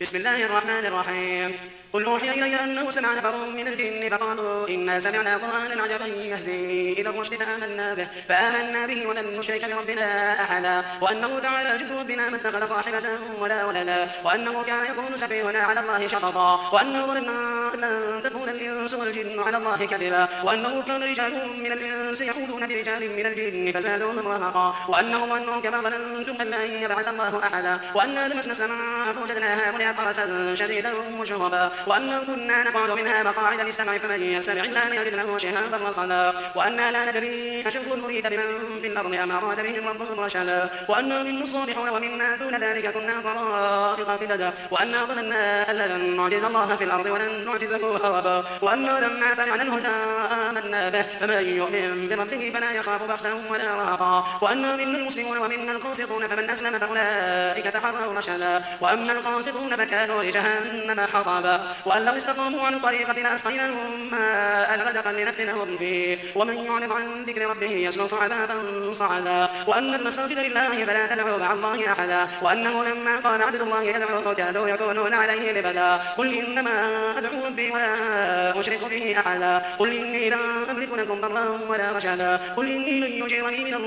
بسم الله الرحمن الرحيم. قل أوحي إلي أنه سمع نفر من الجن فقالوا إنا سمعنا قرآنا عجبا يهدي إلى الرشد فآمنا به ولن نشرك بربنا أحدا وأنه تعالى جد ربنا ما اتخذ صاحبة ولا ولدا وأنه كان يكون سفيهنا على الله شططا وأنه ظننا أن لن تكون الإنس والجن على الله كذبا وأنه كان رجال من الإنس يعوذون برجال من الجن فزادوهم رهقا وأنهم ظنوا كما ظننتم أن لن يبعث الله أحدا وأنا لمسنا السماء فوجدناها ملئت حرسا شديدا وشهبا وأنا كنا نقعد منها مقاعد للسمع فمن يستمع الله يجد له شهابا رصدا وأنا لا ندري أشر نريد بمن في الأرض أم أراد بهم ربهم رشدا وأنا منا الصالحون ومنا دون ذلك كنا طرائق قددا وأنا ظننا أن لن نعجز الله في الأرض ولن نعجزه هربا وأنا لما سمعنا الهدى آمنا به فمن يؤمن بربه فلا يخاف بخسا ولا رهقا وأنا منا المسلمون ومنا القاسطون فمن أسلم فأولئك تحروا رشدا وأما القاسطون فكانوا لجهنم حطبا وأن لو استقاموا على الطريقة لأسقيناهم ماء غدقا لنفتنهم فيه ومن يعرض عن ذكر ربه يسلك عذابا صعدا وأن المساجد لله فلا تدعوا مع الله أحدا وأنه لما قال عبد الله يدعوه كادوا يكونون عليه لبدا قل إنما أدعو ربي ولا أشرك به أحدا قل إني لا أملك لكم ضرا ولا رشدا قل إني لن يجيرني من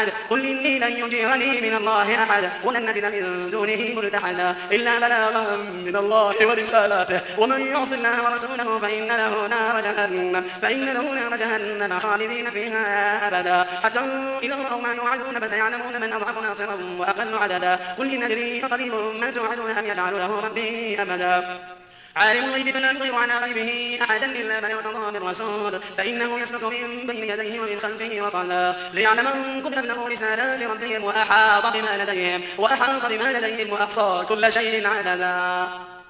الله أحد ولن نجد من دونه ملتحدا إلا بلاغا من الله ورسالاته ومن يعص الله ورسوله فإن له نار جهنم خالدين فيها أبدا حتى إذا رأوا ما يوعدون فسيعلمون من أضعف ناصرا وأقل عددا قل إن أدري قريب ما توعدون أم يجعل له ربي أبدا عالم الغيب فلا يظهر على غيبه أحدا إلا من ارتضى من رسول فإنه يسلك من بين يديه ومن خلفه رصدا ليعلم أن قد أبلغوا رسالات ربهم وأحاط بما لديهم وأحاط بما لديهم وأحصى كل شيء عددا.